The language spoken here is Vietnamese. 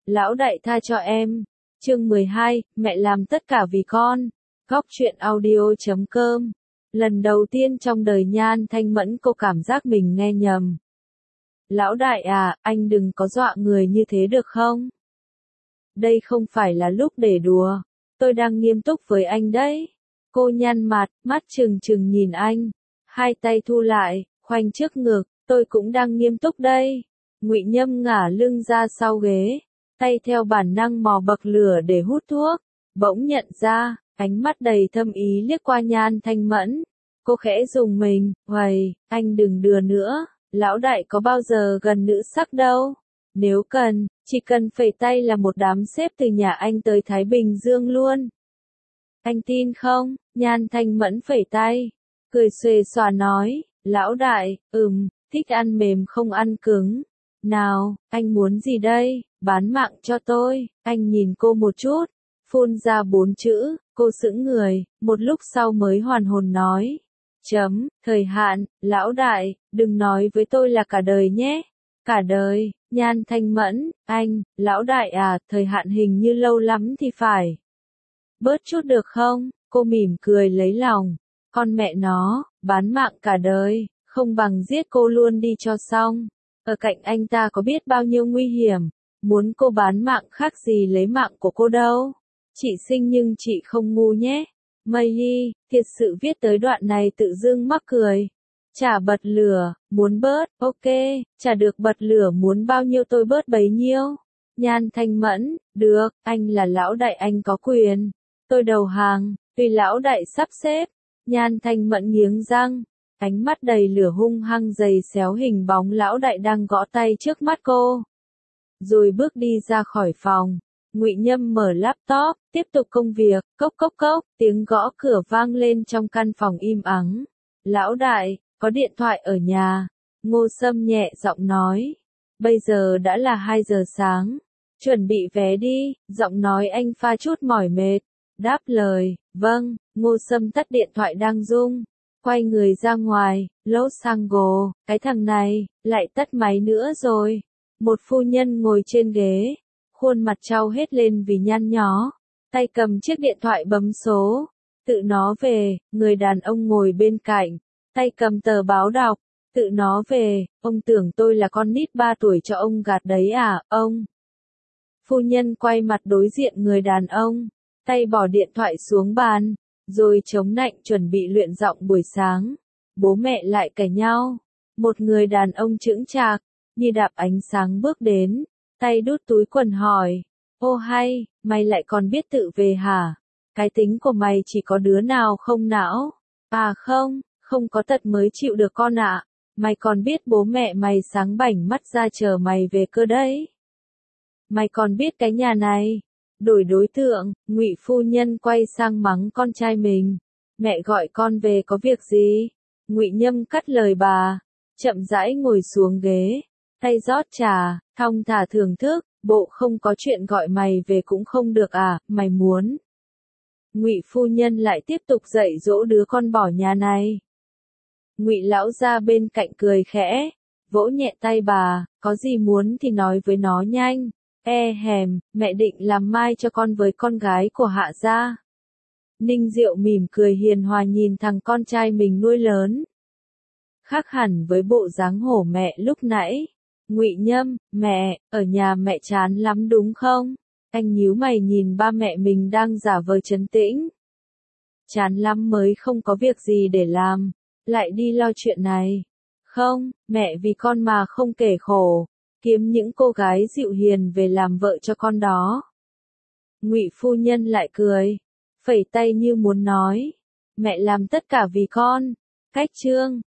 Lão đại tha cho em. Chương 12, mẹ làm tất cả vì con. Góc truyện audio.com. Lần đầu tiên trong đời Nhan Thanh Mẫn cô cảm giác mình nghe nhầm. Lão đại à, anh đừng có dọa người như thế được không? Đây không phải là lúc để đùa. Tôi đang nghiêm túc với anh đấy. Cô nhăn mặt, mắt trừng trừng nhìn anh. Hai tay thu lại, khoanh trước ngực. Tôi cũng đang nghiêm túc đây. Ngụy Nhâm ngả lưng ra sau ghế. Tay theo bản năng mò bậc lửa để hút thuốc. Bỗng nhận ra, ánh mắt đầy thâm ý liếc qua Nhan Thanh Mẫn. Cô khẽ dùng mình, "Uầy, anh đừng đùa nữa. Lão đại có bao giờ gần nữ sắc đâu. Nếu cần, chỉ cần phẩy tay là một đám xếp từ nhà anh tới Thái Bình Dương luôn. Anh tin không?" Nhan Thanh Mẫn phẩy tay, cười xuề xòa nói, "Lão đại, thích ăn mềm không ăn cứng. Nào, anh muốn gì đây, bán mạng cho tôi." Anh nhìn cô một chút, phun ra 4 chữ, cô sững người, một lúc sau mới hoàn hồn nói. Thời hạn, lão đại, đừng nói với tôi là cả đời nhé. Cả đời, Nhan Thanh Mẫn, lão đại à, thời hạn hình như lâu lắm thì phải. Bớt chút được không? Cô mỉm cười lấy lòng. Con mẹ nó, bán mạng cả đời, không bằng giết cô luôn đi cho xong. Ở cạnh anh ta có biết bao nhiêu nguy hiểm, muốn cô bán mạng khác gì lấy mạng của cô đâu. Chị xinh nhưng chị không ngu nhé. Mây Ly, thiệt sự viết tới đoạn này tự dưng mắc cười. Chả bật lửa, muốn bớt, ok, chả được bật lửa muốn bao nhiêu tôi bớt bấy nhiêu. Nhan Thanh Mẫn, được, anh là lão đại anh có quyền. Tôi đầu hàng, tùy lão đại sắp xếp. Nhan Thanh Mẫn nghiến răng, ánh mắt đầy lửa hung hăng giày xéo hình bóng lão đại đang gõ tay trước mắt cô. Rồi bước đi ra khỏi phòng. Ngụy Nhâm mở laptop, tiếp tục công việc, cốc cốc cốc, tiếng gõ cửa vang lên trong căn phòng im ắng. Lão đại, có điện thoại ở nhà. Ngô Sâm nhẹ giọng nói. Bây giờ đã là 2 giờ sáng. Chuẩn bị vé đi, giọng nói anh pha chút mỏi mệt. Đáp lời, vâng. Ngô Sâm tắt điện thoại đang rung. Quay người ra ngoài, Los Angeles, cái thằng này, lại tắt máy nữa rồi. Một phu nhân ngồi trên ghế. Khuôn mặt trao hết lên vì nhăn nhó, tay cầm chiếc điện thoại bấm số, tự nó về, người đàn ông ngồi bên cạnh, tay cầm tờ báo đọc, tự nó về, ông tưởng tôi là con nít 3 tuổi cho ông gạt đấy à, ông. Phu nhân quay mặt đối diện người đàn ông, tay bỏ điện thoại xuống bàn, rồi chống nạnh chuẩn bị luyện giọng buổi sáng. Bố mẹ lại cãi nhau, một người đàn ông chững chạc, như đạp ánh sáng bước đến. Tay đút túi quần hỏi, ô hay, mày lại còn biết tự về hả? Cái tính của mày chỉ có đứa nào không não? À không, không có tật mới chịu được con ạ. Mày còn biết bố mẹ mày sáng bảnh mắt ra chờ mày về cơ đấy. Mày còn biết cái nhà này? Đổi đối tượng, Ngụy phu nhân quay sang mắng con trai mình. Mẹ gọi con về có việc gì? Ngụy Nhâm cắt lời bà, chậm rãi ngồi xuống ghế. Tay rót trà, thong thả thưởng thức, bộ không có chuyện gọi mày về cũng không được à, mày muốn. Ngụy phu nhân lại tiếp tục dạy dỗ đứa con bỏ nhà này. Ngụy lão ra bên cạnh cười khẽ, vỗ nhẹ tay bà, có gì muốn thì nói với nó nhanh. Mẹ định làm mai cho con với con gái của Hạ gia. Ninh Diệu mỉm cười hiền hòa nhìn thằng con trai mình nuôi lớn. Khác hẳn với bộ dáng hổ mẹ lúc nãy. Ngụy Nhâm, mẹ, ở nhà mẹ chán lắm đúng không? Anh nhíu mày nhìn ba mẹ mình đang giả vờ trấn tĩnh. Chán lắm mới không có việc gì để làm, lại đi lo chuyện này. Không, mẹ vì con mà không kể khổ, kiếm những cô gái dịu hiền về làm vợ cho con đó. Ngụy phu nhân lại cười, phẩy tay như muốn nói, mẹ làm tất cả vì con. Cách chương